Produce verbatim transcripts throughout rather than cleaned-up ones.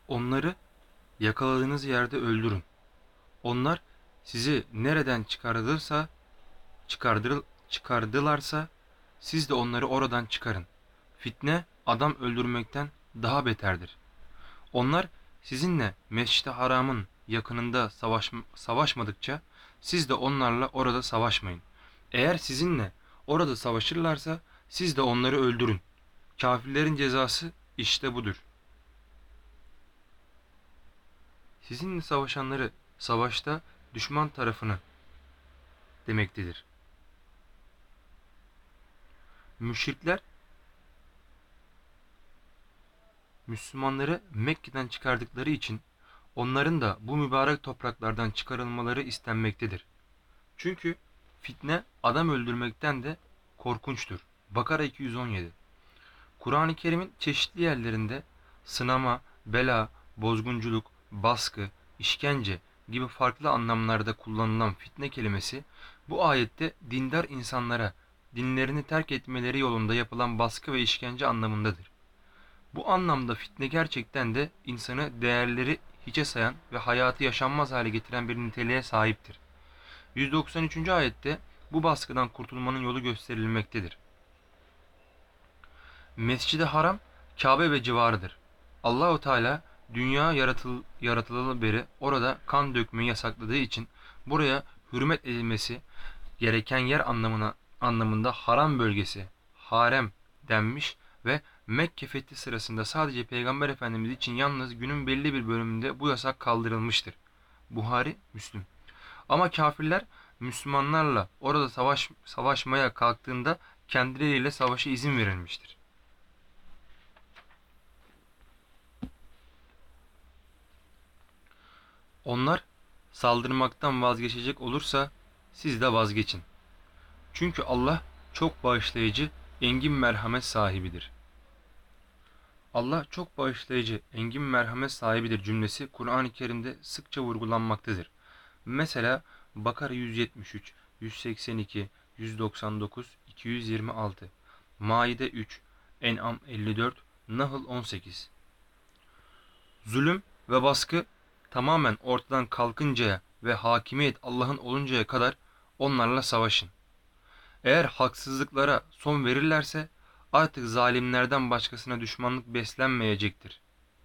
Onları yakaladığınız yerde öldürün. Onlar sizi nereden çıkarılırsa çıkardır, çıkardılarsa siz de onları oradan çıkarın. Fitne adam öldürmekten daha beterdir. Onlar sizinle Mescid-i Haram'ın yakınında savaş, savaşmadıkça siz de onlarla orada savaşmayın. Eğer sizinle orada savaşırlarsa siz de onları öldürün. Kafirlerin cezası işte budur. Sizinle savaşanları savaşta düşman tarafını demektedir. Müşrikler Müslümanları Mekke'den çıkardıkları için onların da bu mübarek topraklardan çıkarılmaları istenmektedir. Çünkü fitne adam öldürmekten de korkunçtur. Bakara iki yüz on yedi. Kur'an-ı Kerim'in çeşitli yerlerinde sınama, bela, bozgunculuk, baskı, işkence gibi farklı anlamlarda kullanılan fitne kelimesi bu ayette dindar insanlara dinlerini terk etmeleri yolunda yapılan baskı ve işkence anlamındadır. Bu anlamda fitne gerçekten de insanı değerleri hiçe sayan ve hayatı yaşanmaz hale getiren bir niteliğe sahiptir. yüz doksan üçüncü ayette bu baskıdan kurtulmanın yolu gösterilmektedir. Mescid-i Haram, Kabe ve civarıdır. Allahu Teala dünya yaratıl, yaratılalı beri orada kan dökmeyi yasakladığı için buraya hürmet edilmesi gereken yer anlamına anlamında haram bölgesi, harem denmiş ve Mekke fethi sırasında sadece Peygamber Efendimiz için yalnız günün belli bir bölümünde bu yasak kaldırılmıştır. Buhari, Müslüm. Ama kafirler Müslümanlarla orada savaş, savaşmaya kalktığında kendileriyle savaşa izin verilmiştir. Onlar saldırmaktan vazgeçecek olursa siz de vazgeçin. Çünkü Allah çok bağışlayıcı, engin merhamet sahibidir. Allah çok bağışlayıcı, engin merhamet sahibidir cümlesi Kur'an-ı Kerim'de sıkça vurgulanmaktadır. Mesela Bakara yüz yetmiş üç, yüz seksen iki, yüz doksan dokuz, iki yüz yirmi altı, Maide üç, En'am elli dört, Nahl on sekiz. Zulüm ve baskı tamamen ortadan kalkıncaya ve hakimiyet Allah'ın oluncaya kadar onlarla savaşın. Eğer haksızlıklara son verirlerse artık zalimlerden başkasına düşmanlık beslenmeyecektir.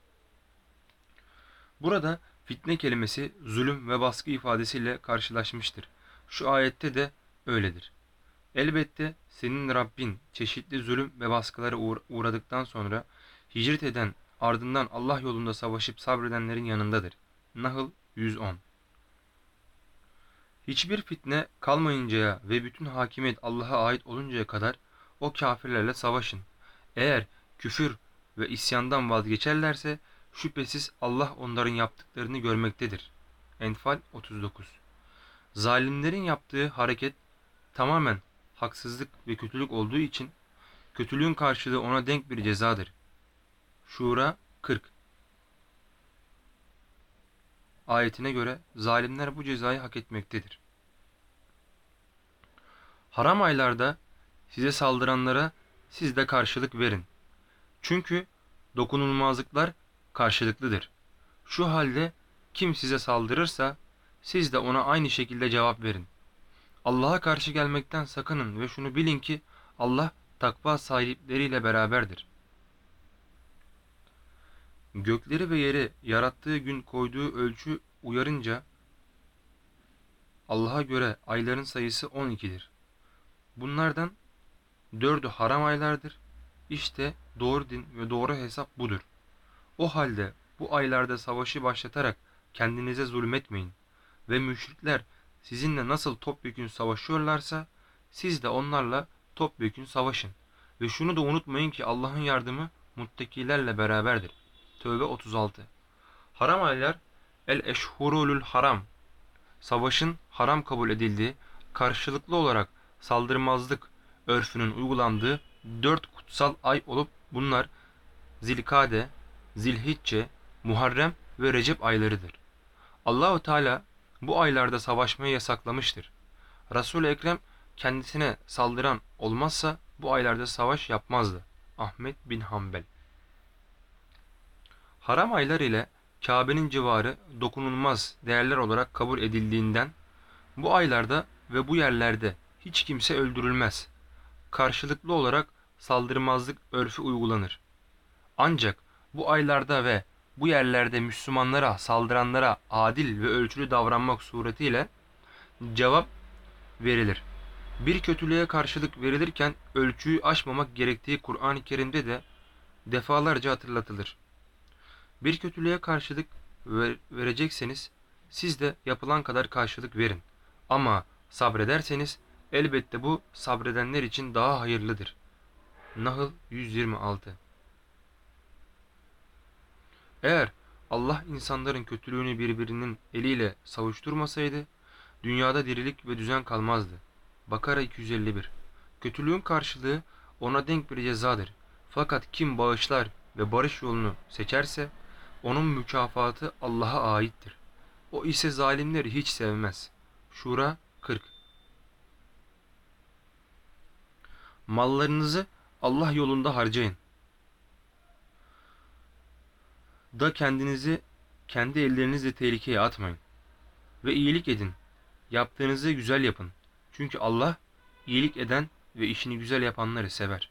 Burada fitne kelimesi zulüm ve baskı ifadesiyle karşılaşmıştır. Şu ayette de öyledir. Elbette senin Rabbin çeşitli zulüm ve baskılara uğradıktan sonra hicret eden ardından Allah yolunda savaşıp sabredenlerin yanındadır. Nahl yüz on. Hiçbir fitne kalmayıncaya ve bütün hakimiyet Allah'a ait oluncaya kadar o kafirlerle savaşın. Eğer küfür ve isyandan vazgeçerlerse şüphesiz Allah onların yaptıklarını görmektedir. Enfal otuz dokuz. Zalimlerin yaptığı hareket tamamen haksızlık ve kötülük olduğu için kötülüğün karşılığı ona denk bir cezadır. Şura kırk. Ayetine göre zalimler bu cezayı hak etmektedir. Haram aylarda size saldıranlara siz de karşılık verin. Çünkü dokunulmazlıklar karşılıklıdır. Şu halde kim size saldırırsa siz de ona aynı şekilde cevap verin. Allah'a karşı gelmekten sakının ve şunu bilin ki Allah takva sahipleriyle beraberdir. Gökleri ve yeri yarattığı gün koyduğu ölçü uyarınca Allah'a göre ayların sayısı on ikidir. Bunlardan dördü haram aylardır. İşte doğru din ve doğru hesap budur. O halde bu aylarda savaşı başlatarak kendinize zulmetmeyin ve müşrikler sizinle nasıl topyekün savaşıyorlarsa siz de onlarla topyekün savaşın. Ve şunu da unutmayın ki Allah'ın yardımı muttakilerle beraberdir. Tövbe otuz altı. Haram aylar el-eşhurul haram, savaşın haram kabul edildiği, karşılıklı olarak saldırmazlık örfünün uygulandığı dört kutsal ay olup bunlar Zilkade, Zilhicce, Muharrem ve Recep aylarıdır. Allahu Teala bu aylarda savaşmayı yasaklamıştır. Resul-i Ekrem kendisine saldıran olmazsa bu aylarda savaş yapmazdı. Ahmet bin Hanbel. Haram aylar ile Kabe'nin civarı dokunulmaz değerler olarak kabul edildiğinden bu aylarda ve bu yerlerde hiç kimse öldürülmez. Karşılıklı olarak saldırmazlık örfü uygulanır. Ancak bu aylarda ve bu yerlerde Müslümanlara saldıranlara adil ve ölçülü davranmak suretiyle cevap verilir. Bir kötülüğe karşılık verilirken ölçüyü aşmamak gerektiği Kur'an-ı Kerim'de de defalarca hatırlatılır. Bir kötülüğe karşılık ver- verecekseniz siz de yapılan kadar karşılık verin. Ama sabrederseniz elbette bu sabredenler için daha hayırlıdır. Nahl yüz yirmi altı. Eğer Allah insanların kötülüğünü birbirinin eliyle savuşturmasaydı, dünyada dirilik ve düzen kalmazdı. Bakara iki yüz elli bir. Kötülüğün karşılığı ona denk bir cezadır. Fakat kim bağışlar ve barış yolunu seçerse, onun mükafatı Allah'a aittir. O ise zalimleri hiç sevmez. Şura kırk. Mallarınızı Allah yolunda harcayın. Da kendinizi kendi ellerinizle tehlikeye atmayın. Ve iyilik edin. Yaptığınızı güzel yapın. Çünkü Allah iyilik eden ve işini güzel yapanları sever.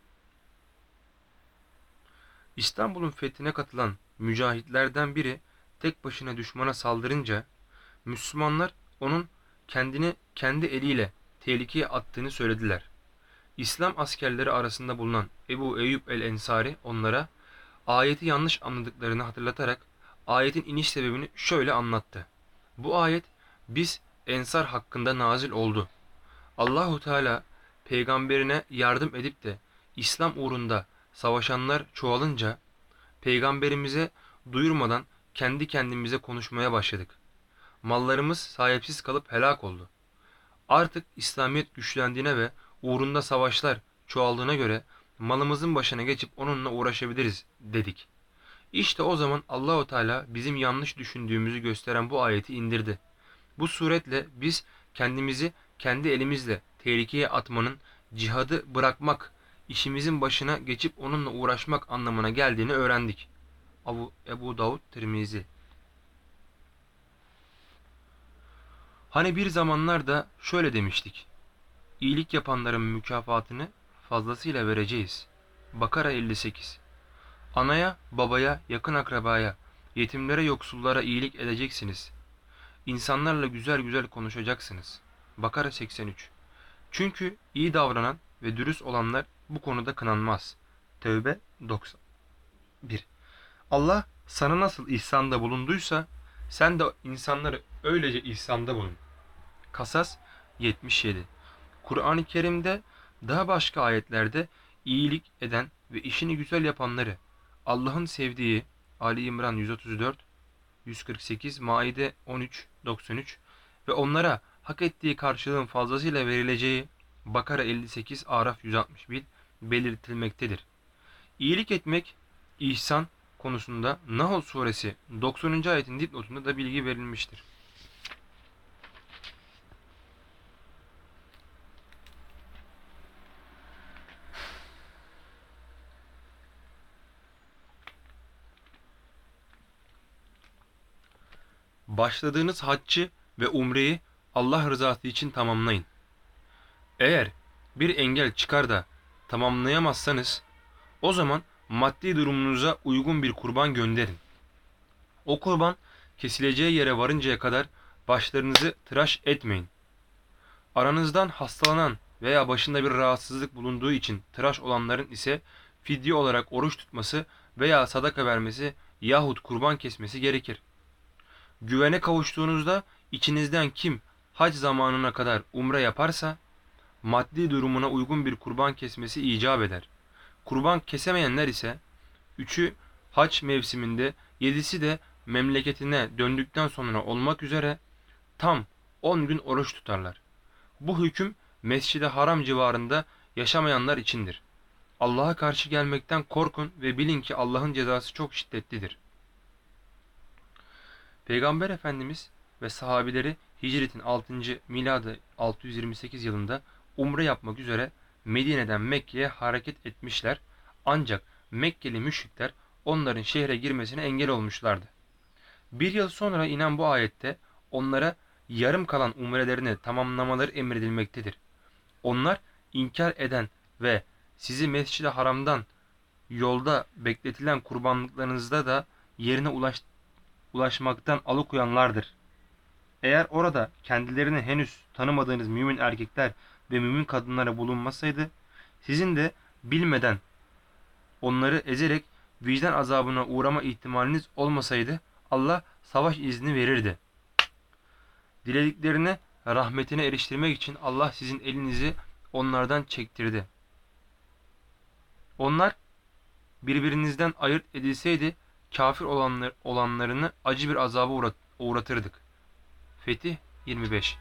İstanbul'un fethine katılan mücahitlerden biri tek başına düşmana saldırınca Müslümanlar onun kendini kendi eliyle tehlikeye attığını söylediler. İslam askerleri arasında bulunan Ebu Eyyub el-Ensari onlara ayeti yanlış anladıklarını hatırlatarak ayetin iniş sebebini şöyle anlattı. Bu ayet biz Ensar hakkında nazil oldu. Allahu Teala peygamberine yardım edip de İslam uğrunda savaşanlar çoğalınca peygamberimize duyurmadan kendi kendimize konuşmaya başladık. Mallarımız sahipsiz kalıp helak oldu. Artık İslamiyet güçlendiğine ve uğrunda savaşlar çoğaldığına göre malımızın başına geçip onunla uğraşabiliriz dedik. İşte o zaman Allahu Teala bizim yanlış düşündüğümüzü gösteren bu ayeti indirdi. Bu suretle biz kendimizi kendi elimizle tehlikeye atmanın cihadı bırakmak, işimizin başına geçip onunla uğraşmak anlamına geldiğini öğrendik. Abu, Ebu Davud Tirmizi. Hani bir zamanlar da şöyle demiştik. İyilik yapanların mükafatını fazlasıyla vereceğiz. Bakara elli sekiz. Anaya, babaya, yakın akrabaya, yetimlere, yoksullara iyilik edeceksiniz. İnsanlarla güzel güzel konuşacaksınız. Bakara seksen üç. Çünkü iyi davranan ve dürüst olanlar bu konuda kınanmaz. Tevbe doksan bir. Allah sana nasıl ihsanda bulunduysa sen de insanları öylece ihsanda bulun. Kasas yetmiş yedi. Kur'an-ı Kerim'de daha başka ayetlerde iyilik eden ve işini güzel yapanları Allah'ın sevdiği Ali İmran yüz otuz dört, yüz kırk sekiz, Maide on üç doksan üç ve onlara hak ettiği karşılığın fazlasıyla verileceği Bakara elli sekiz, Araf yüz altmış bir belirtilmektedir. İyilik etmek, ihsan konusunda Nahl suresi doksanıncı ayetin dipnotunda da bilgi verilmiştir. Başladığınız haccı ve umreyi Allah rızası için tamamlayın. Eğer bir engel çıkar da tamamlayamazsanız o zaman maddi durumunuza uygun bir kurban gönderin. O kurban kesileceği yere varıncaya kadar başlarınızı tıraş etmeyin. Aranızdan hastalanan veya başında bir rahatsızlık bulunduğu için tıraş olanların ise fidye olarak oruç tutması veya sadaka vermesi yahut kurban kesmesi gerekir. Güvene kavuştuğunuzda içinizden kim hac zamanına kadar umre yaparsa maddi durumuna uygun bir kurban kesmesi icap eder. Kurban kesemeyenler ise üçü hac mevsiminde, yedisi de memleketine döndükten sonra olmak üzere tam on gün oruç tutarlar. Bu hüküm Mescid-i Haram civarında yaşamayanlar içindir. Allah'a karşı gelmekten korkun ve bilin ki Allah'ın cezası çok şiddetlidir. Peygamber Efendimiz ve sahabileri Hicret'in altıncı miladı altı yüz yirmi sekiz yılında umre yapmak üzere Medine'den Mekke'ye hareket etmişler. Ancak Mekkeli müşrikler onların şehre girmesine engel olmuşlardı. Bir yıl sonra inen bu ayette onlara yarım kalan umrelerini tamamlamaları emredilmektedir. Onlar inkar eden ve sizi Mescid-i Haram'dan yolda bekletilen kurbanlıklarınızda da yerine ulaş, ulaşmaktan alıkoyanlardır. Eğer orada kendilerini henüz tanımadığınız mümin erkekler ve mümin kadınlara bulunmasaydı, sizin de bilmeden onları ezerek vicdan azabına uğrama ihtimaliniz olmasaydı, Allah savaş izni verirdi. Dilediklerini rahmetine eriştirmek için Allah sizin elinizi onlardan çektirdi. Onlar birbirinizden ayırt edilseydi kafir olanlar, olanlarını acı bir azaba uğrat, uğratırdık. Fetih yirmi beş.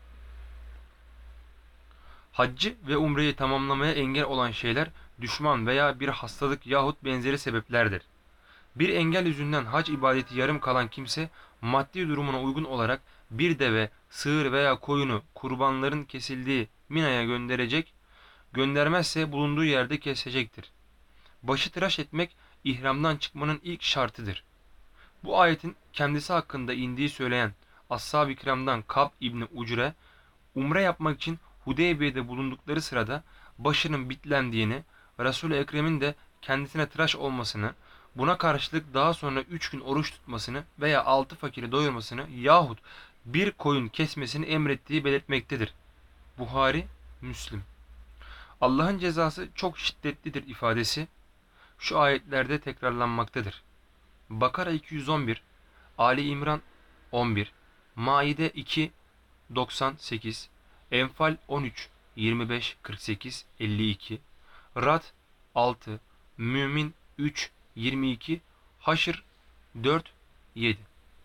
Haccı ve umreyi tamamlamaya engel olan şeyler düşman veya bir hastalık yahut benzeri sebeplerdir. Bir engel yüzünden hac ibadeti yarım kalan kimse maddi durumuna uygun olarak bir deve, sığır veya koyunu kurbanların kesildiği Mina'ya gönderecek, göndermezse bulunduğu yerde kesecektir. Başı tıraş etmek ihramdan çıkmanın ilk şartıdır. Bu ayetin kendisi hakkında indiği söyleyen Ashab-ı Kiram'dan Kab İbni Ucre, umre yapmak için Hudeybiye'de bulundukları sırada başının bitlendiğini, Resul-i Ekrem'in de kendisine tıraş olmasını, buna karşılık daha sonra üç gün oruç tutmasını veya altı fakiri doyurmasını yahut bir koyun kesmesini emrettiği belirtmektedir. Buhari, Müslim. Allah'ın cezası çok şiddetlidir ifadesi şu ayetlerde tekrarlanmaktadır. Bakara iki yüz on bir, Ali İmran on bir, Maide iki doksan sekiz, Enfal on üç yirmi beş kırk sekiz elli iki, Rad altı, Mümin üç yirmi iki, Haşr dört yedi.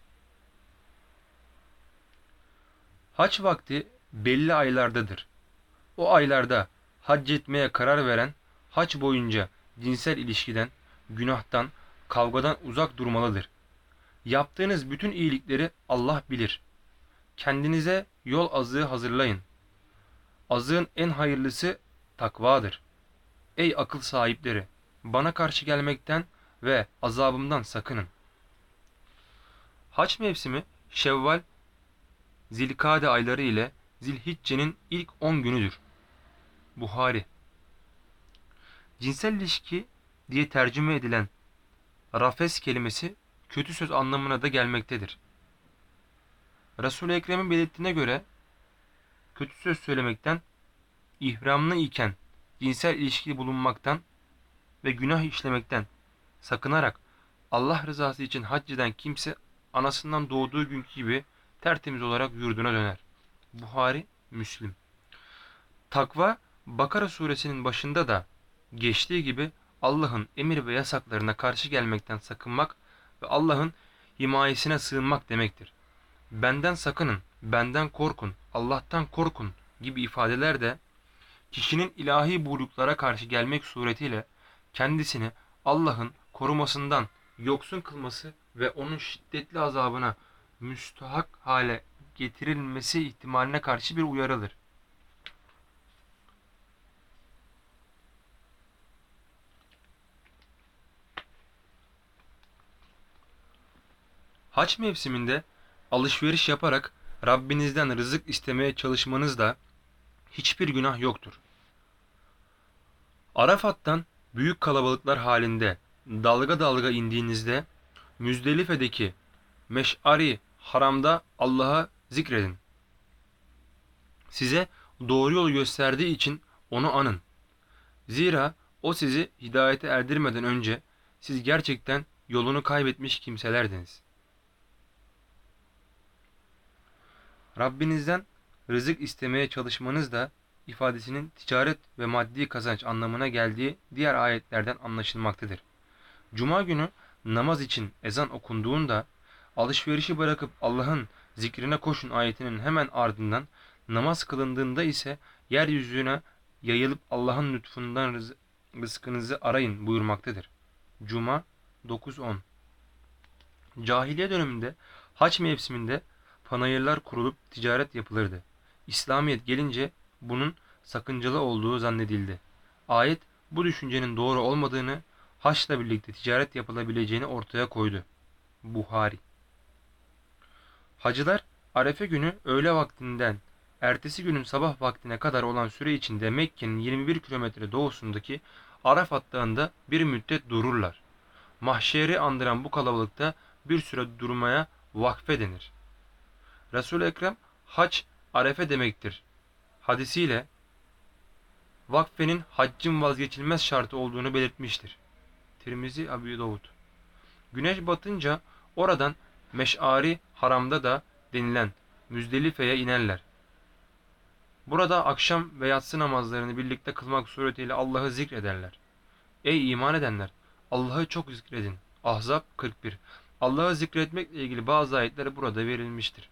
Hac vakti belli aylardadır. O aylarda hac etmeye karar veren hac boyunca cinsel ilişkiden, günahtan, kavgadan uzak durmalıdır. Yaptığınız bütün iyilikleri Allah bilir. Kendinize yol azığı hazırlayın. Azığın en hayırlısı takvadır. Ey akıl sahipleri! Bana karşı gelmekten ve azabımdan sakının. Hac mevsimi Şevval, Zilkade ayları ile Zilhicce'nin ilk on günüdür. Buhari. Cinsel ilişki diye tercüme edilen rafes kelimesi kötü söz anlamına da gelmektedir. Resul-i Ekrem'in belirttiğine göre kötü söz söylemekten, ihramlı iken cinsel ilişki bulunmaktan ve günah işlemekten sakınarak Allah rızası için hac eden kimse anasından doğduğu günkü gibi tertemiz olarak yurduna döner. Buhari, Müslim. Takva, Bakara suresinin başında da geçtiği gibi Allah'ın emir ve yasaklarına karşı gelmekten sakınmak ve Allah'ın himayesine sığınmak demektir. Benden sakının, benden korkun, Allah'tan korkun gibi ifadeler de kişinin ilahi buyruklara karşı gelmek suretiyle kendisini Allah'ın korumasından yoksun kılması ve onun şiddetli azabına müstahak hale getirilmesi ihtimaline karşı bir uyarıdır. Hac mevsiminde alışveriş yaparak Rabbinizden rızık istemeye çalışmanızda hiçbir günah yoktur. Arafat'tan büyük kalabalıklar halinde dalga dalga indiğinizde Müzdelife'deki Meş'ari Haram'da Allah'a zikredin. Size doğru yolu gösterdiği için onu anın. Zira o sizi hidayete erdirmeden önce siz gerçekten yolunu kaybetmiş kimselerdiniz. Rabbinizden rızık istemeye çalışmanız da ifadesinin ticaret ve maddi kazanç anlamına geldiği diğer ayetlerden anlaşılmaktadır. Cuma günü namaz için ezan okunduğunda alışverişi bırakıp Allah'ın zikrine koşun ayetinin hemen ardından namaz kılındığında ise yeryüzüne yayılıp Allah'ın lütfundan rız rızkınızı arayın buyurmaktadır. Cuma dokuz on. Cahiliye döneminde hac mevsiminde panayırlar kurulup ticaret yapılırdı. İslamiyet gelince bunun sakıncalı olduğu zannedildi. Ayet bu düşüncenin doğru olmadığını, Haçla birlikte ticaret yapılabileceğini ortaya koydu. Buhari. Hacılar Arefe günü öğle vaktinden ertesi günün sabah vaktine kadar olan süre içinde Mekke'nin yirmi bir kilometre doğusundaki Arafat Dağı'nda bir müddet dururlar. Mahşeri andıran bu kalabalıkta bir süre durmaya vakfe denir. Resul-i Ekrem hac arefe demektir hadisiyle vakfenin haccın vazgeçilmez şartı olduğunu belirtmiştir. Tirmizi, Ebu Davud. Güneş batınca oradan Meş'ari Haram'da da denilen Müzdelife'ye inerler. Burada akşam ve yatsı namazlarını birlikte kılmak suretiyle Allah'ı zikrederler. Ey iman edenler! Allah'ı çok zikredin. Ahzab kırk bir. Allah'ı zikretmekle ilgili bazı ayetler burada verilmiştir.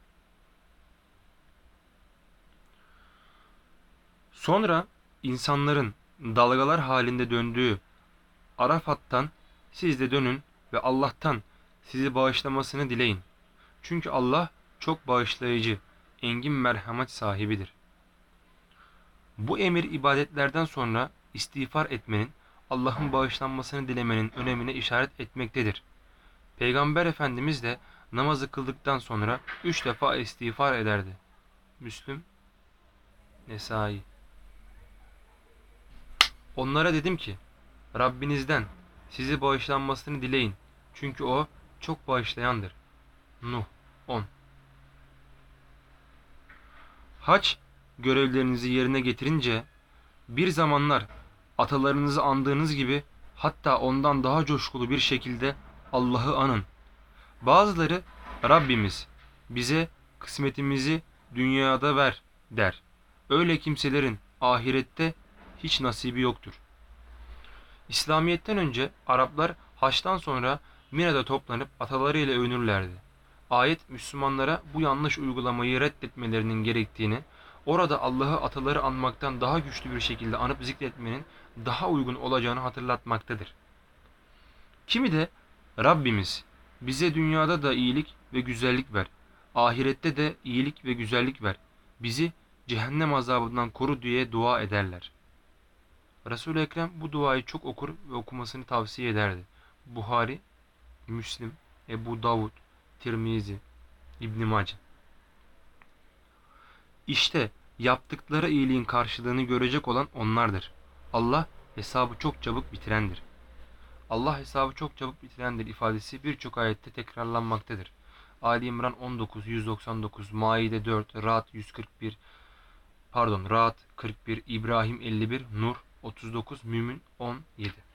Sonra insanların dalgalar halinde döndüğü Arafat'tan siz de dönün ve Allah'tan sizi bağışlamasını dileyin. Çünkü Allah çok bağışlayıcı, engin merhamet sahibidir. Bu emir ibadetlerden sonra istiğfar etmenin, Allah'ın bağışlanmasını dilemenin önemine işaret etmektedir. Peygamber Efendimiz de namazı kıldıktan sonra üç defa istiğfar ederdi. Müslüm, Nesai. Onlara dedim ki, Rabbinizden sizi bağışlanmasını dileyin. Çünkü o çok bağışlayandır. Nuh on. Hac görevlerinizi yerine getirince bir zamanlar atalarınızı andığınız gibi hatta ondan daha coşkulu bir şekilde Allah'ı anın. Bazıları Rabbimiz bize kısmetimizi dünyada ver der. Öyle kimselerin ahirette hiç nasibi yoktur. İslamiyet'ten önce Araplar haçtan sonra Mina'da toplanıp atalarıyla övünürlerdi. Ayet Müslümanlara bu yanlış uygulamayı reddetmelerinin gerektiğini, orada Allah'ı ataları anmaktan daha güçlü bir şekilde anıp zikretmenin daha uygun olacağını hatırlatmaktadır. Kimi de Rabbimiz bize dünyada da iyilik ve güzellik ver, ahirette de iyilik ve güzellik ver, bizi cehennem azabından koru diye dua ederler. Resul-i Ekrem bu duayı çok okur ve okumasını tavsiye ederdi. Buhari, Müslim, Ebu Davud, Tirmizi, İbn Mace. İşte yaptıkları iyiliğin karşılığını görecek olan onlardır. Allah hesabı çok çabuk bitirendir. Allah hesabı çok çabuk bitirendir ifadesi birçok ayette tekrarlanmaktadır. Ali İmran on dokuz yüz doksan dokuz, Maide dört, Ra'd yüz kırk bir, pardon Ra'd kırk bir, İbrahim elli bir, Nur otuz dokuz, Mümin on yedi.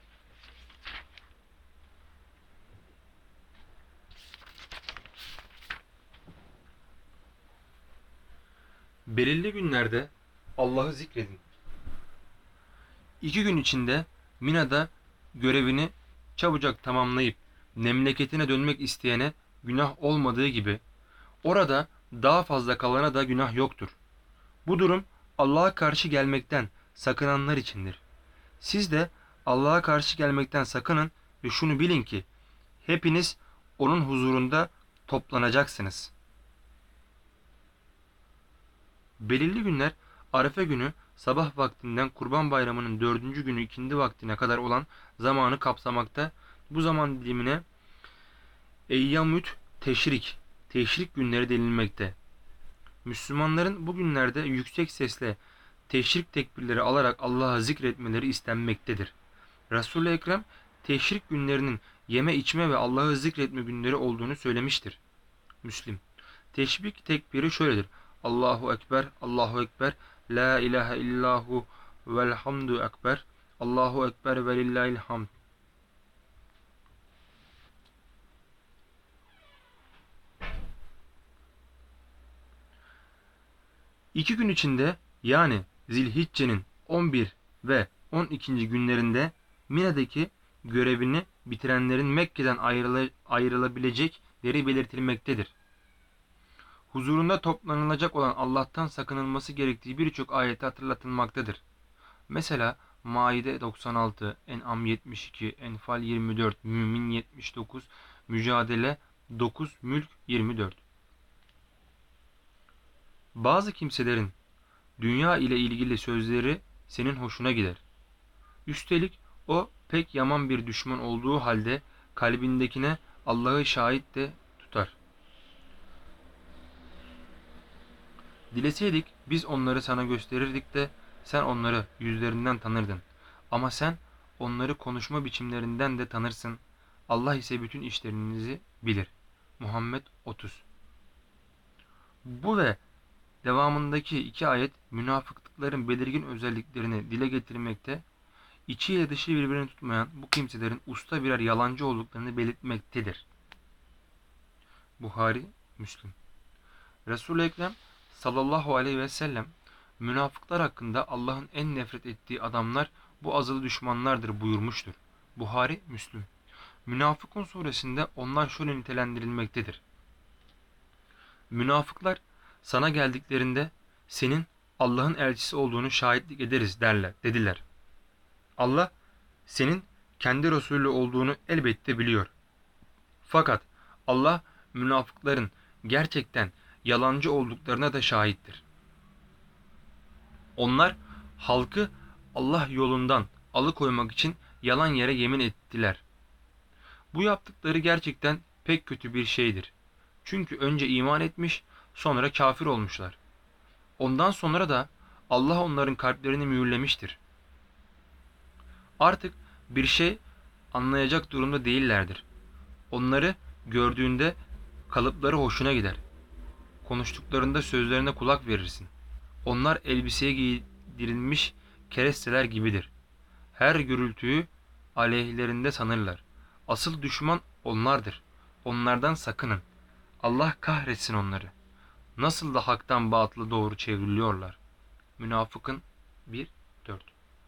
Belirli günlerde Allah'ı zikredin. İki gün içinde Mina'da görevini çabucak tamamlayıp memleketine dönmek isteyene günah olmadığı gibi orada daha fazla kalana da günah yoktur. Bu durum Allah'a karşı gelmekten sakınanlar içindir. Siz de Allah'a karşı gelmekten sakının ve şunu bilin ki hepiniz onun huzurunda toplanacaksınız. Belirli günler Arefe günü sabah vaktinden Kurban Bayramı'nın dördüncü günü ikindi vaktine kadar olan zamanı kapsamakta. Bu zaman dilimine Eyyamüt Teşrik, Teşrik günleri denilmekte. Müslümanların bu günlerde yüksek sesle teşrik tekbirleri alarak Allah'ı zikretmeleri istenmektedir. Resul-i Ekrem teşrik günlerinin yeme içme ve Allah'ı zikretme günleri olduğunu söylemiştir. Müslim. Teşrik tekbiri şöyledir. Allahu Ekber, Allahu Ekber, La ilahe illahu velhamdu ekber, Allahu Ekber ve lillahil hamd. İki gün içinde yani Zilhicce'nin on bir ve on ikinci günlerinde Mina'daki görevini bitirenlerin Mekke'den ayrıla, ayrılabilecekleri belirtilmektedir. Huzurunda toplanılacak olan Allah'tan sakınılması gerektiği birçok ayette hatırlatılmaktadır. Mesela Maide doksan altı, En'am yetmiş iki, Enfal yirmi dört, Mümin yetmiş dokuz, Mücadele dokuz, Mülk yirmi dört. Bazı kimselerin dünya ile ilgili sözleri senin hoşuna gider. Üstelik o pek yaman bir düşman olduğu halde kalbindekine Allah'ı şahit de tutar. Dileseydik biz onları sana gösterirdik de sen onları yüzlerinden tanırdın. Ama sen onları konuşma biçimlerinden de tanırsın. Allah ise bütün işlerinizi bilir. Muhammed otuz. Bu ve devamındaki iki ayet münafıklıkların belirgin özelliklerini dile getirmekte, içiyle dışı birbirini tutmayan bu kimselerin usta birer yalancı olduklarını belirtmektedir. Buhari, Müslim. Resul-i Ekrem sallallahu aleyhi ve sellem münafıklar hakkında Allah'ın en nefret ettiği adamlar bu azılı düşmanlardır buyurmuştur. Buhari, Müslim. Münafıkun suresinde onlar şöyle nitelendirilmektedir. Münafıklar sana geldiklerinde senin Allah'ın elçisi olduğunu şahitlik ederiz derler, dediler. Allah senin kendi Resulü olduğunu elbette biliyor. Fakat Allah münafıkların gerçekten yalancı olduklarına da şahittir. Onlar halkı Allah yolundan alıkoymak için yalan yere yemin ettiler. Bu yaptıkları gerçekten pek kötü bir şeydir. Çünkü önce iman etmiş, sonra kafir olmuşlar. Ondan sonra da Allah onların kalplerini mühürlemiştir. Artık bir şey anlayacak durumda değillerdir. Onları gördüğünde kalıpları hoşuna gider. Konuştuklarında sözlerine kulak verirsin. Onlar elbiseye giydirilmiş keresteler gibidir. Her gürültüyü aleyhlerinde sanırlar. Asıl düşman onlardır. Onlardan sakının. Allah kahretsin onları. Nasıl da haktan batılı doğru çevriliyorlar. Münafıkın bir dört.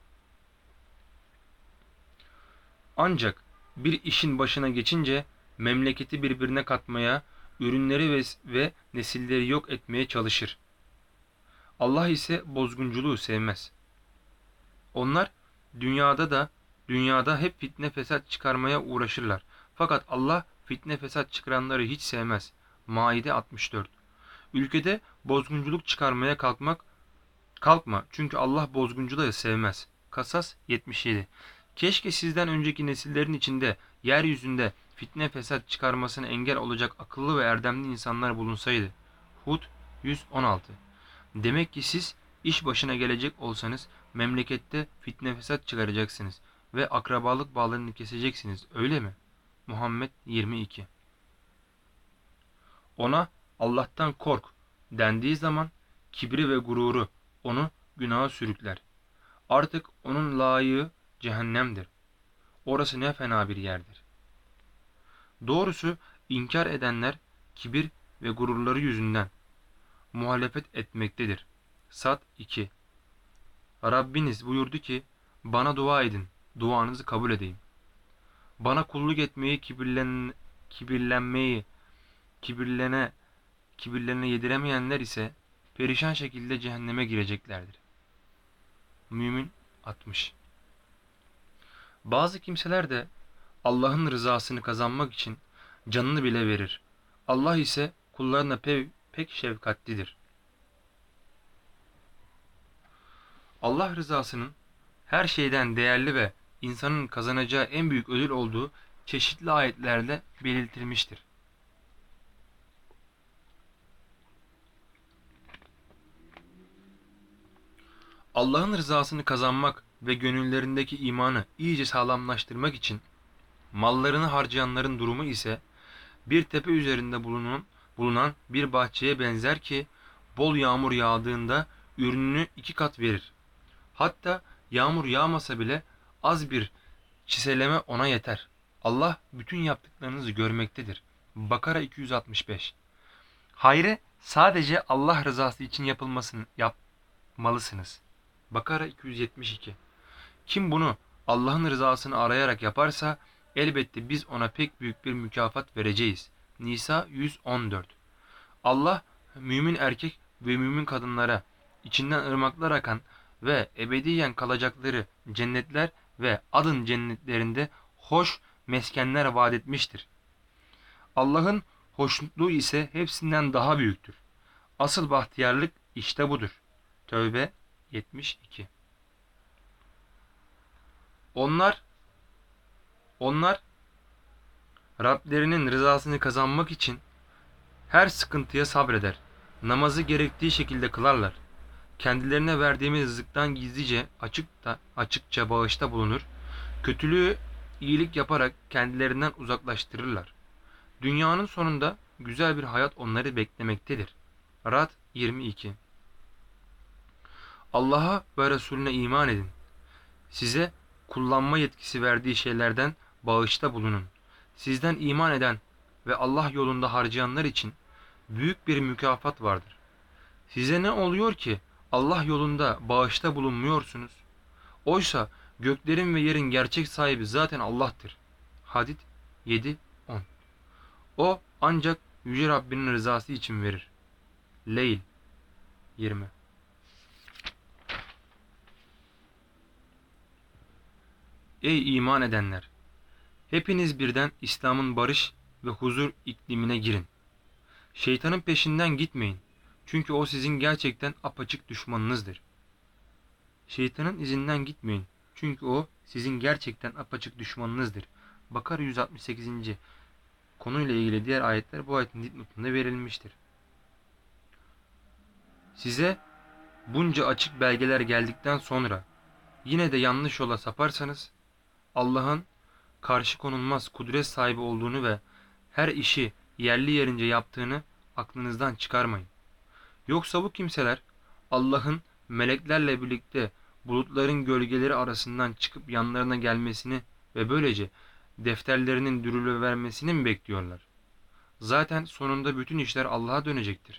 Ancak bir işin başına geçince memleketi birbirine katmaya, ürünleri ve, ve nesilleri yok etmeye çalışır. Allah ise bozgunculuğu sevmez. Onlar dünyada da dünyada hep fitne fesat çıkarmaya uğraşırlar. Fakat Allah fitne fesat çıkaranları hiç sevmez. Maide altmış dört. Ülkede bozgunculuk çıkarmaya kalkmak kalkma çünkü Allah bozgunculuğu sevmez. Kasas yetmiş yedi. Keşke sizden önceki nesillerin içinde yeryüzünde fitne fesat çıkarmasına engel olacak akıllı ve erdemli insanlar bulunsaydı. Hud yüz on altı. Demek ki siz iş başına gelecek olsanız memlekette fitne fesat çıkaracaksınız ve akrabalık bağlarını keseceksiniz, öyle mi? Muhammed yirmi iki. Ona Allah'tan kork dendiği zaman kibri ve gururu onu günaha sürükler. Artık onun layığı cehennemdir. Orası ne fena bir yerdir. Doğrusu inkar edenler kibir ve gururları yüzünden muhalefet etmektedir. Sad iki. Rabbiniz buyurdu ki, bana dua edin, duanızı kabul edeyim. Bana kulluk etmeyi, kibirlen, kibirlenmeyi, kibirlene, kibirlerine yediremeyenler ise perişan şekilde cehenneme gireceklerdir. Mümin altmış. Bazı kimseler de Allah'ın rızasını kazanmak için canını bile verir. Allah ise kullarına pe pek şefkatlidir. Allah rızasının her şeyden değerli ve insanın kazanacağı en büyük ödül olduğu çeşitli ayetlerde belirtilmiştir. Allah'ın rızasını kazanmak ve gönüllerindeki imanı iyice sağlamlaştırmak için mallarını harcayanların durumu ise bir tepe üzerinde bulunan, bulunan bir bahçeye benzer ki bol yağmur yağdığında ürününü iki kat verir. Hatta yağmur yağmasa bile az bir çiseleme ona yeter. Allah bütün yaptıklarınızı görmektedir. Bakara iki yüz altmış beş. Hayrı sadece Allah rızası için yapılmasını yapmalısınız. Bakara iki yüz yetmiş iki. Kim bunu Allah'ın rızasını arayarak yaparsa elbette biz ona pek büyük bir mükafat vereceğiz. Nisa yüz on dört. Allah mümin erkek ve mümin kadınlara içinden ırmaklar akan ve ebediyen kalacakları cennetler ve adın cennetlerinde hoş meskenler vaat etmiştir. Allah'ın hoşnutluğu ise hepsinden daha büyüktür. Asıl bahtiyarlık işte budur. Tövbe yetmiş iki. Onlar Onlar Rablerinin rızasını kazanmak için her sıkıntıya sabreder. Namazı gerektiği şekilde kılarlar. Kendilerine verdiğimiz rızıktan gizlice açık da, açıkça bağışta bulunur. Kötülüğü iyilik yaparak kendilerinden uzaklaştırırlar. Dünyanın sonunda güzel bir hayat onları beklemektedir. Rad yirmi iki. Allah'a ve Resulüne iman edin. Size kullanma yetkisi verdiği şeylerden bağışta bulunun. Sizden iman eden ve Allah yolunda harcayanlar için büyük bir mükafat vardır. Size ne oluyor ki Allah yolunda bağışta bulunmuyorsunuz? Oysa göklerin ve yerin gerçek sahibi zaten Allah'tır. Hadid yedi on. O ancak Yüce Rabbinin rızası için verir. Leyl yirmi. Ey iman edenler! Hepiniz birden İslam'ın barış ve huzur iklimine girin. Şeytanın peşinden gitmeyin. Çünkü o sizin gerçekten apaçık düşmanınızdır. Şeytanın izinden gitmeyin. Çünkü o sizin gerçekten apaçık düşmanınızdır. Bakara yüz altmış sekizinci. konuyla ilgili diğer ayetler bu ayetin dipnotunda verilmiştir. Size bunca açık belgeler geldikten sonra yine de yanlış yola saparsanız Allah'ın karşı konulmaz kudret sahibi olduğunu ve her işi yerli yerince yaptığını aklınızdan çıkarmayın. Yoksa bu kimseler Allah'ın meleklerle birlikte bulutların gölgeleri arasından çıkıp yanlarına gelmesini ve böylece defterlerinin dürülüvermesini mi bekliyorlar? Zaten sonunda bütün işler Allah'a dönecektir.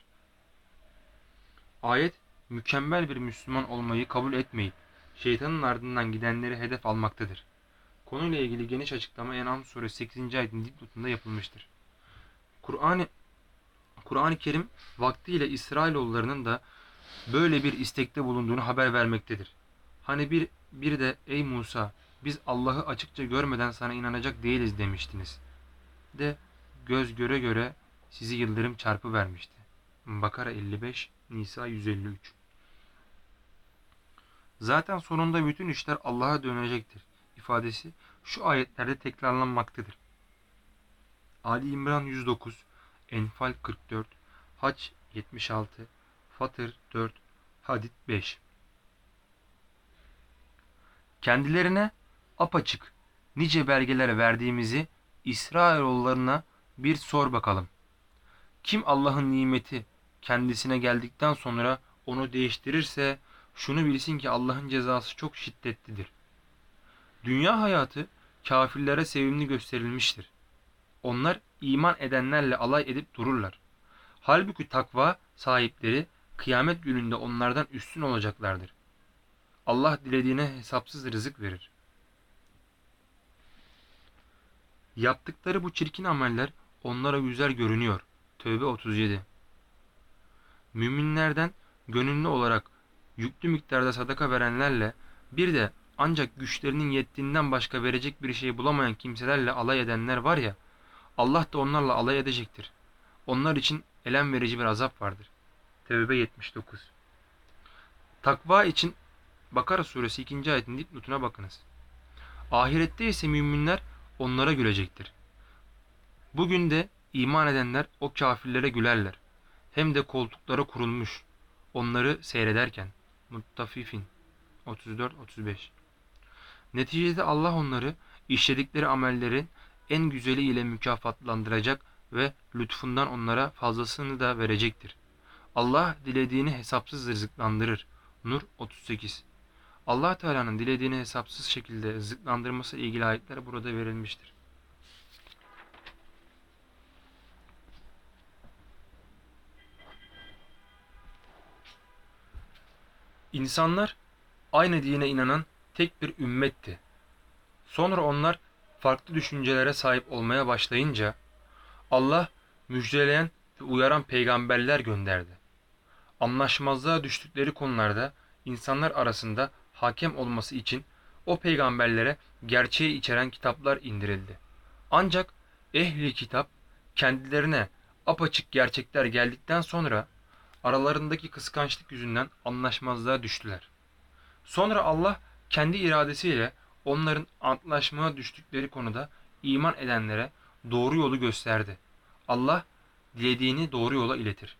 Ayet, mükemmel bir Müslüman olmayı kabul etmeyip şeytanın ardından gidenleri hedef almaktadır. Konuyla ilgili geniş açıklama En'am suresi sekizinci ayetin dipnotunda yapılmıştır. Kur'an-ı Kur'an-ı Kerim vaktiyle İsrailoğullarının da böyle bir istekte bulunduğunu haber vermektedir. Hani bir, bir de ey Musa biz Allah'ı açıkça görmeden sana inanacak değiliz demiştiniz. De göz göre göre sizi yıldırım çarpı vermişti. Bakara elli beş, Nisa yüz elli üç. Zaten sonunda bütün işler Allah'a dönecektir ifadesi şu ayetlerde tekrarlanmaktadır. Ali İmran yüz dokuz, Enfal kırk dört, Hac yetmiş altı, Fatır dört, Hadid beş. Kendilerine apaçık nice belgeler verdiğimizi İsrailoğullarına bir sor bakalım. Kim Allah'ın nimeti kendisine geldikten sonra onu değiştirirse şunu bilsin ki Allah'ın cezası çok şiddetlidir. Dünya hayatı kafirlere sevimli gösterilmiştir. Onlar iman edenlerle alay edip dururlar. Halbuki takva sahipleri kıyamet gününde onlardan üstün olacaklardır. Allah dilediğine hesapsız rızık verir. Yaptıkları bu çirkin ameller onlara güzel görünüyor. Tövbe otuz yedi. Müminlerden gönüllü olarak yüklü miktarda sadaka verenlerle bir de ancak güçlerinin yettiğinden başka verecek bir şey bulamayan kimselerle alay edenler var ya, Allah da onlarla alay edecektir. Onlar için elem verici bir azap vardır. Tevbe yetmiş dokuz. Takva için Bakara suresi ikinci ayetin dipnotuna bakınız. Ahirette ise müminler onlara gülecektir. Bugün de iman edenler o kafirlere gülerler. Hem de koltuklara kurulmuş. Onları seyrederken. Muttafifin otuz dört otuz beş. Neticede Allah onları işledikleri amellerin en güzeli ile mükafatlandıracak ve lütfundan onlara fazlasını da verecektir. Allah dilediğini hesapsız rızıklandırır. Nur otuz sekiz. Allah Teala'nın dilediğini hesapsız şekilde rızıklandırması ilgili ayetler burada verilmiştir. İnsanlar aynı dine inanan tek bir ümmetti. Sonra onlar farklı düşüncelere sahip olmaya başlayınca Allah müjdeleyen ve uyaran peygamberler gönderdi. Anlaşmazlığa düştükleri konularda insanlar arasında hakem olması için o peygamberlere gerçeği içeren kitaplar indirildi. Ancak ehli kitap kendilerine apaçık gerçekler geldikten sonra aralarındaki kıskançlık yüzünden anlaşmazlığa düştüler. Sonra Allah kendi iradesiyle onların antlaşmaya düştükleri konuda iman edenlere doğru yolu gösterdi. Allah dilediğini doğru yola iletir.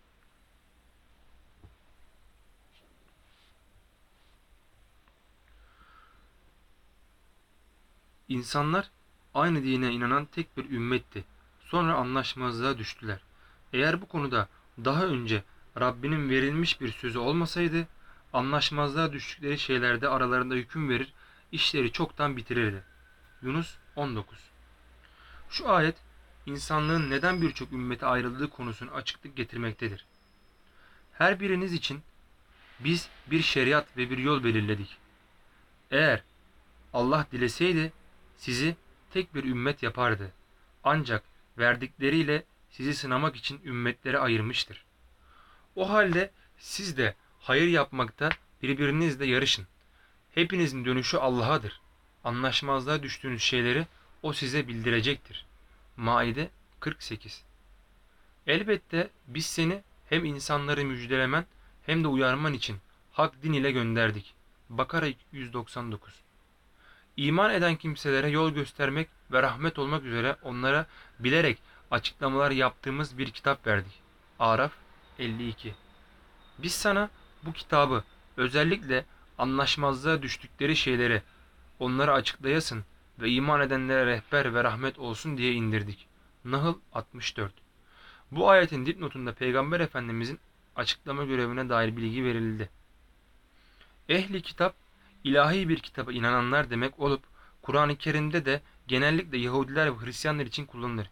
İnsanlar aynı dine inanan tek bir ümmetti. Sonra anlaşmazlığa düştüler. Eğer bu konuda daha önce Rabbinin verilmiş bir sözü olmasaydı, anlaşmazlığa düştükleri şeylerde aralarında hüküm verir, işleri çoktan bitirirdi. Yunus on dokuz. Şu ayet, insanlığın neden birçok ümmete ayrıldığı konusunu açıklık getirmektedir. Her biriniz için biz bir şeriat ve bir yol belirledik. Eğer Allah dileseydi sizi tek bir ümmet yapardı. Ancak verdikleriyle sizi sınamak için ümmetlere ayırmıştır. O halde siz de hayır yapmakta birbirinizle yarışın. Hepinizin dönüşü Allah'adır. Anlaşmazlığa düştüğünüz şeyleri O size bildirecektir. Maide kırk sekiz. Elbette biz seni hem insanları müjdelemen hem de uyarman için hak din ile gönderdik. Bakara yüz doksan dokuz. İman eden kimselere yol göstermek ve rahmet olmak üzere onlara bilerek açıklamalar yaptığımız bir kitap verdik. Araf elli iki. Biz sana bu kitabı özellikle anlaşmazlığa düştükleri şeyleri onlara açıklayasın ve iman edenlere rehber ve rahmet olsun diye indirdik. Nahl altmış dört. Bu ayetin dipnotunda Peygamber Efendimizin açıklama görevine dair bilgi verildi. Ehli kitap, ilahi bir kitaba inananlar demek olup, Kur'an-ı Kerim'de de genellikle Yahudiler ve Hristiyanlar için kullanılır.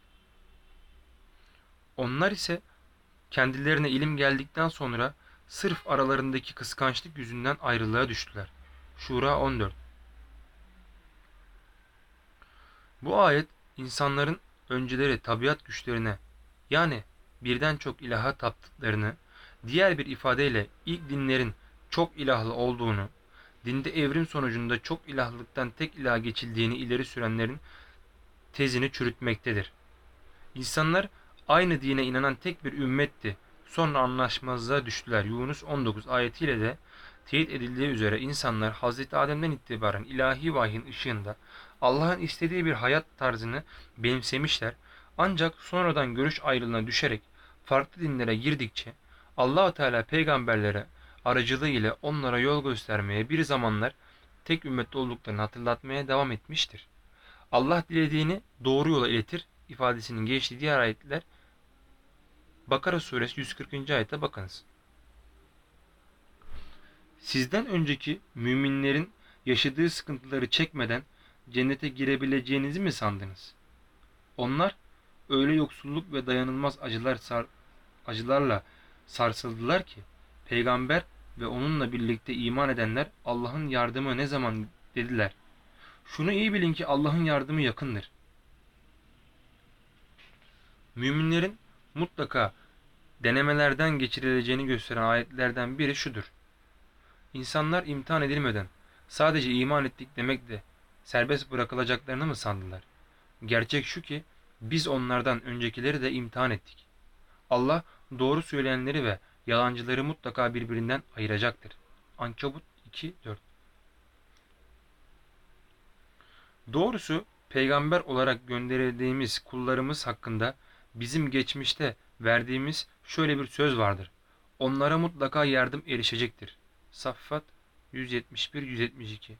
Onlar ise kendilerine ilim geldikten sonra sırf aralarındaki kıskançlık yüzünden ayrılığa düştüler. Şura on dört. Bu ayet insanların önceleri tabiat güçlerine, yani birden çok ilaha taptıklarını, diğer bir ifadeyle ilk dinlerin çok ilahlı olduğunu, dinde evrim sonucunda çok ilahlıktan tek ilaha geçildiğini ileri sürenlerin tezini çürütmektedir. İnsanlar aynı dine inanan tek bir ümmetti. Sonra anlaşmazlığa düştüler. Yunus on dokuz ayetiyle de teyit edildiği üzere insanlar Hazreti Adem'den itibaren ilahi vahyin ışığında Allah'ın istediği bir hayat tarzını benimsemişler. Ancak sonradan görüş ayrılığına düşerek farklı dinlere girdikçe Allah-u Teala peygamberlere aracılığı ile onlara yol göstermeye, bir zamanlar tek ümmette olduklarını hatırlatmaya devam etmiştir. Allah dilediğini doğru yola iletir ifadesinin geçtiği diğer ayetler Bakara suresi yüz kırkıncı ayete bakınız. Sizden önceki müminlerin yaşadığı sıkıntıları çekmeden cennete girebileceğinizi mi sandınız? Onlar öyle yoksulluk ve dayanılmaz acılar sar, acılarla sarsıldılar ki peygamber ve onunla birlikte iman edenler Allah'ın yardımı ne zaman dediler. Şunu iyi bilin ki Allah'ın yardımı yakındır. Müminlerin mutlaka denemelerden geçirileceğini gösteren ayetlerden biri şudur. İnsanlar imtihan edilmeden sadece iman ettik demekle serbest bırakılacaklarını mı sandılar? Gerçek şu ki biz onlardan öncekileri de imtihan ettik. Allah doğru söyleyenleri ve yalancıları mutlaka birbirinden ayıracaktır. Ankebut iki dört. Doğrusu peygamber olarak gönderildiğimiz kullarımız hakkında bizim geçmişte verdiğimiz şöyle bir söz vardır. Onlara mutlaka yardım erişecektir. Saffat yüz yetmiş bir yüz yetmiş iki.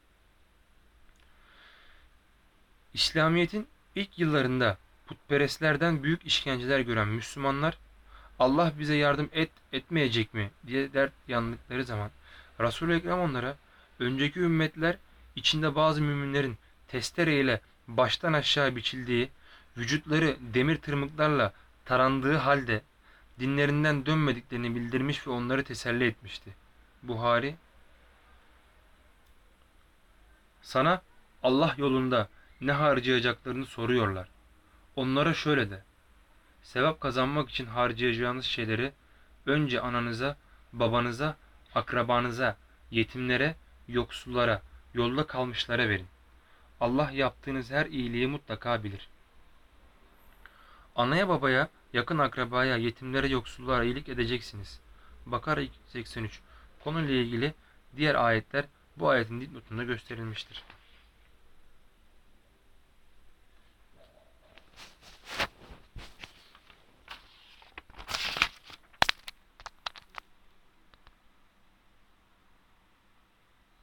İslamiyet'in ilk yıllarında putperestlerden büyük işkenceler gören Müslümanlar Allah bize yardım et etmeyecek mi diye dert yandıkları zaman Resul-i Ekrem onlara önceki ümmetler içinde bazı müminlerin testereyle baştan aşağı biçildiği, vücutları demir tırmıklarla tarandığı halde dinlerinden dönmediklerini bildirmiş ve onları teselli etmişti. Buhari. Sana Allah yolunda ne harcayacaklarını soruyorlar. Onlara şöyle de: sevap kazanmak için harcayacağınız şeyleri önce ananıza, babanıza, akrabanıza, yetimlere, yoksullara, yolda kalmışlara verin. Allah yaptığınız her iyiliği mutlaka bilir. Anaya babaya, yakın akrabaya, yetimlere, yoksullara iyilik edeceksiniz. Bakara seksen üç. Konuyla ilgili diğer ayetler bu ayetin dipnotunda gösterilmiştir.